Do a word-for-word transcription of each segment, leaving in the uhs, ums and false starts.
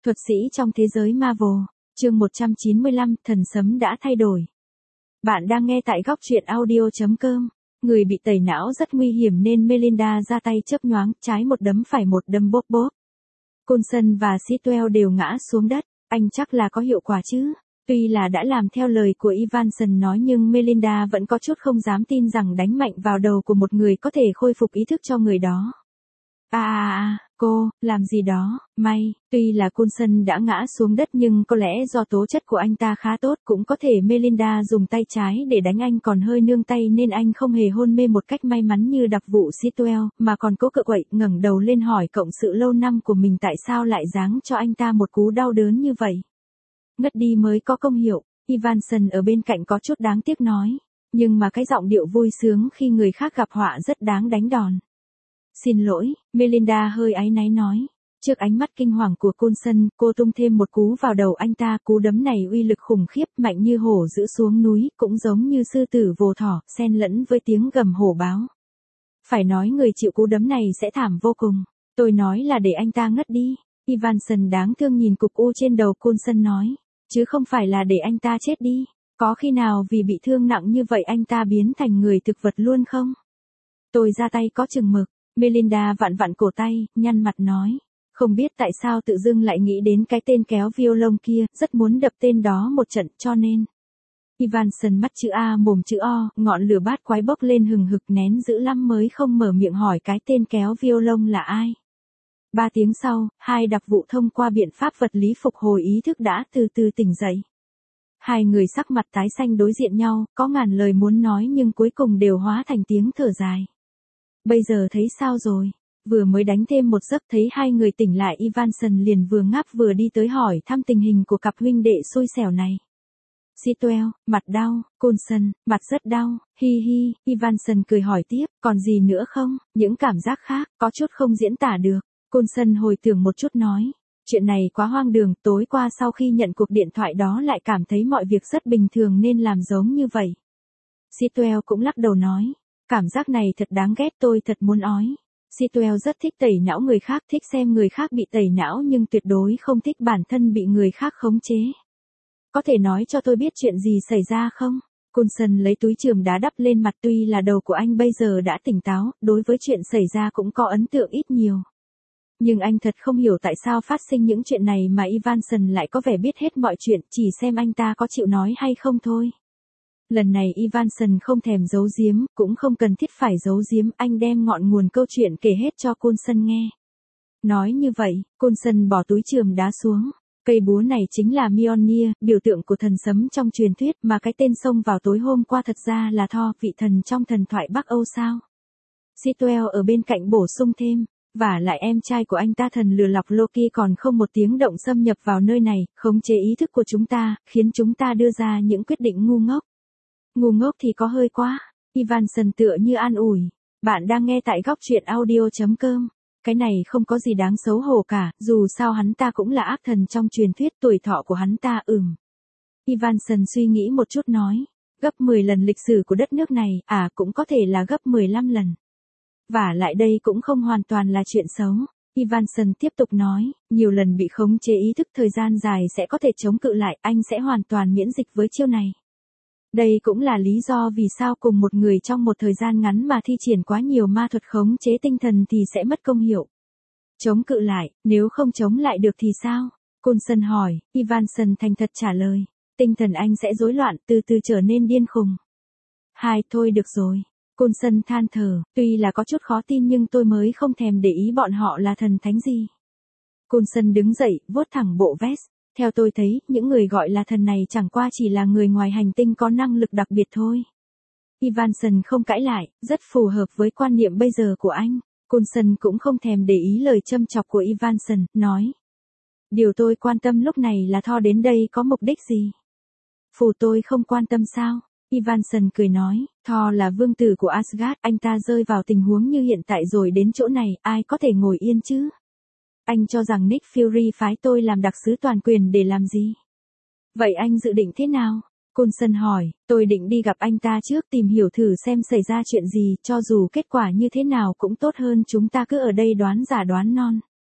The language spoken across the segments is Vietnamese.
Thuật sĩ trong thế giới Marvel, chương một trăm chín mươi lăm, thần sấm đã thay đổi. Bạn đang nghe tại góc truyện audio chấm com. Người bị tẩy não rất nguy hiểm nên Melinda ra tay chớp nhoáng, trái một đấm phải một đấm bốp bốp. Coulson và Sitwell đều ngã xuống đất, anh chắc là có hiệu quả chứ. Tuy là đã làm theo lời của Evanson nói nhưng Melinda vẫn có chút không dám tin rằng đánh mạnh vào đầu của một người có thể khôi phục ý thức cho người đó. À à à, cô, làm gì đó, may, tuy là Coulson đã ngã xuống đất nhưng có lẽ do tố chất của anh ta khá tốt, cũng có thể Melinda dùng tay trái để đánh anh còn hơi nương tay nên anh không hề hôn mê một cách may mắn như đặc vụ Sitwell, mà còn cố cự quậy, ngẩng đầu lên hỏi cộng sự lâu năm của mình tại sao lại giáng cho anh ta một cú đau đớn như vậy. Ngất đi mới có công hiệu, Evanson ở bên cạnh có chút đáng tiếc nói, nhưng mà cái giọng điệu vui sướng khi người khác gặp họa rất đáng đánh đòn. Xin lỗi, Melinda hơi áy náy nói. Trước ánh mắt kinh hoàng của Coulson, cô tung thêm một cú vào đầu anh ta, cú đấm này uy lực khủng khiếp, mạnh như hổ dữ xuống núi, cũng giống như sư tử vồ thỏ, xen lẫn với tiếng gầm hổ báo. Phải nói người chịu cú đấm này sẽ thảm vô cùng. Tôi nói là để anh ta ngất đi. Evanson đáng thương nhìn cục u trên đầu Coulson nói, chứ không phải là để anh ta chết đi. Có khi nào vì bị thương nặng như vậy anh ta biến thành người thực vật luôn không? Tôi ra tay có chừng mực. Melinda vặn vặn cổ tay, nhăn mặt nói. Không biết tại sao tự dưng lại nghĩ đến cái tên kéo violon kia, rất muốn đập tên đó một trận cho nên. Evanson mắt chữ A mồm chữ O, ngọn lửa bát quái bốc lên hừng hực nén dữ lắm mới không mở miệng hỏi cái tên kéo violon là ai. Ba tiếng sau, hai đặc vụ thông qua biện pháp vật lý phục hồi ý thức đã từ từ tỉnh dậy. Hai người sắc mặt tái xanh đối diện nhau, có ngàn lời muốn nói nhưng cuối cùng đều hóa thành tiếng thở dài. Bây giờ thấy sao rồi? Vừa mới đánh thêm một giấc thấy hai người tỉnh lại Evanson liền vừa ngáp vừa đi tới hỏi thăm tình hình của cặp huynh đệ xui xẻo này. Sitwell, mặt đau, Coulson, mặt rất đau, hi hi, Evanson cười hỏi tiếp, còn gì nữa không? Những cảm giác khác, có chút không diễn tả được. Coulson hồi tưởng một chút nói, chuyện này quá hoang đường, tối qua sau khi nhận cuộc điện thoại đó lại cảm thấy mọi việc rất bình thường nên làm giống như vậy. Sitwell cũng lắc đầu nói. Cảm giác này thật đáng ghét, tôi thật muốn ói. Sitwell rất thích tẩy não người khác, thích xem người khác bị tẩy não nhưng tuyệt đối không thích bản thân bị người khác khống chế. Có thể nói cho tôi biết chuyện gì xảy ra không? Coulson lấy túi chườm đá đắp lên mặt, tuy là đầu của anh bây giờ đã tỉnh táo, đối với chuyện xảy ra cũng có ấn tượng ít nhiều. Nhưng anh thật không hiểu tại sao phát sinh những chuyện này mà Evanson lại có vẻ biết hết mọi chuyện, chỉ xem anh ta có chịu nói hay không thôi. Lần này Evanson không thèm giấu giếm, cũng không cần thiết phải giấu giếm, anh đem ngọn nguồn câu chuyện kể hết cho Coulson nghe. Nói như vậy, Coulson bỏ túi chườm đá xuống. Cây búa này chính là Mjolnir, biểu tượng của thần sấm trong truyền thuyết, mà cái tên xông vào tối hôm qua thật ra là Thor, vị thần trong thần thoại Bắc Âu sao? Sitwell ở bên cạnh bổ sung thêm, và lại em trai của anh ta thần lừa lọc Loki còn không một tiếng động xâm nhập vào nơi này, khống chế ý thức của chúng ta, khiến chúng ta đưa ra những quyết định ngu ngốc. Ngu ngốc thì có hơi quá. Evanson tựa như an ủi. Bạn đang nghe tại góc truyện audio chấm com. Cái này không có gì đáng xấu hổ cả, dù sao hắn ta cũng là ác thần trong truyền thuyết, tuổi thọ của hắn ta ừm. Evanson suy nghĩ một chút nói. Gấp mười lần lịch sử của đất nước này, à cũng có thể là gấp mười lăm lần. Và lại đây cũng không hoàn toàn là chuyện xấu. Evanson tiếp tục nói, nhiều lần bị khống chế ý thức thời gian dài sẽ có thể chống cự lại, anh sẽ hoàn toàn miễn dịch với chiêu này. Đây cũng là lý do vì sao cùng một người trong một thời gian ngắn mà thi triển quá nhiều ma thuật khống chế tinh thần thì sẽ mất công hiệu. Chống cự lại, nếu không chống lại được thì sao? Coulson hỏi, Evanson thành thật trả lời. Tinh thần anh sẽ rối loạn, từ từ trở nên điên khùng. Hai, thôi được rồi. Coulson than thở, tuy là có chút khó tin nhưng tôi mới không thèm để ý bọn họ là thần thánh gì. Coulson đứng dậy, vuốt thẳng bộ vest. Theo tôi thấy, những người gọi là thần này chẳng qua chỉ là người ngoài hành tinh có năng lực đặc biệt thôi. Evanson không cãi lại, rất phù hợp với quan niệm bây giờ của anh. Coulson cũng không thèm để ý lời châm chọc của Evanson, nói. Điều tôi quan tâm lúc này là Thor đến đây có mục đích gì? Phù tôi không quan tâm sao? Evanson cười nói, Thor là vương tử của Asgard, anh ta rơi vào tình huống như hiện tại rồi đến chỗ này, ai có thể ngồi yên chứ? Anh cho rằng Nick Fury phái tôi làm đặc sứ toàn quyền để làm gì? Vậy anh dự định thế nào? Coulson hỏi, tôi định đi gặp anh ta trước tìm hiểu thử xem xảy ra chuyện gì, cho dù kết quả như thế nào cũng tốt hơn chúng ta cứ ở đây đoán giả đoán non.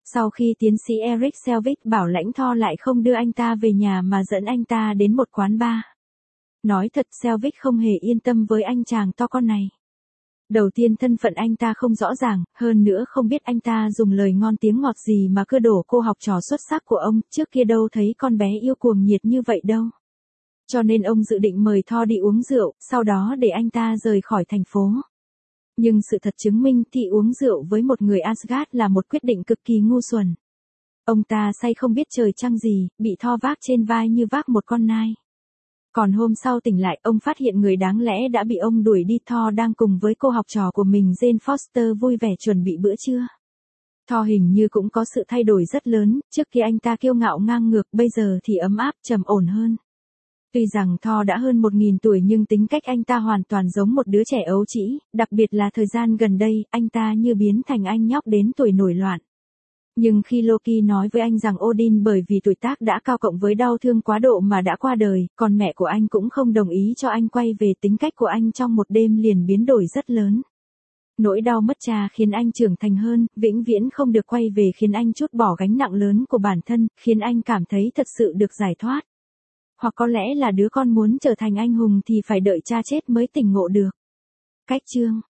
Sau khi tiến sĩ Eric Selvig bảo lãnh Thor lại không đưa anh ta về nhà mà dẫn anh ta đến một quán bar. Nói thật Selvig không hề yên tâm với anh chàng to con này. Đầu tiên thân phận anh ta không rõ ràng, hơn nữa không biết anh ta dùng lời ngon tiếng ngọt gì mà cưa đổ cô học trò xuất sắc của ông, trước kia đâu thấy con bé yêu cuồng nhiệt như vậy đâu. Cho nên ông dự định mời Thor đi uống rượu, sau đó để anh ta rời khỏi thành phố. Nhưng sự thật chứng minh thì uống rượu với một người Asgard là một quyết định cực kỳ ngu xuẩn. Ông ta say không biết trời trăng gì, bị Thor vác trên vai như vác một con nai. Còn hôm sau tỉnh lại, ông phát hiện người đáng lẽ đã bị ông đuổi đi Thor đang cùng với cô học trò của mình Jane Foster vui vẻ chuẩn bị bữa trưa. Thor hình như cũng có sự thay đổi rất lớn, trước kia anh ta kiêu ngạo ngang ngược, bây giờ thì ấm áp, trầm ổn hơn. Tuy rằng Thor đã hơn một nghìn tuổi nhưng tính cách anh ta hoàn toàn giống một đứa trẻ ấu trĩ, đặc biệt là thời gian gần đây, anh ta như biến thành anh nhóc đến tuổi nổi loạn. Nhưng khi Loki nói với anh rằng Odin bởi vì tuổi tác đã cao cộng với đau thương quá độ mà đã qua đời, còn mẹ của anh cũng không đồng ý cho anh quay về, tính cách của anh trong một đêm liền biến đổi rất lớn. Nỗi đau mất cha khiến anh trưởng thành hơn, vĩnh viễn không được quay về khiến anh trút bỏ gánh nặng lớn của bản thân, khiến anh cảm thấy thật sự được giải thoát. Hoặc có lẽ là đứa con muốn trở thành anh hùng thì phải đợi cha chết mới tỉnh ngộ được. Cách chương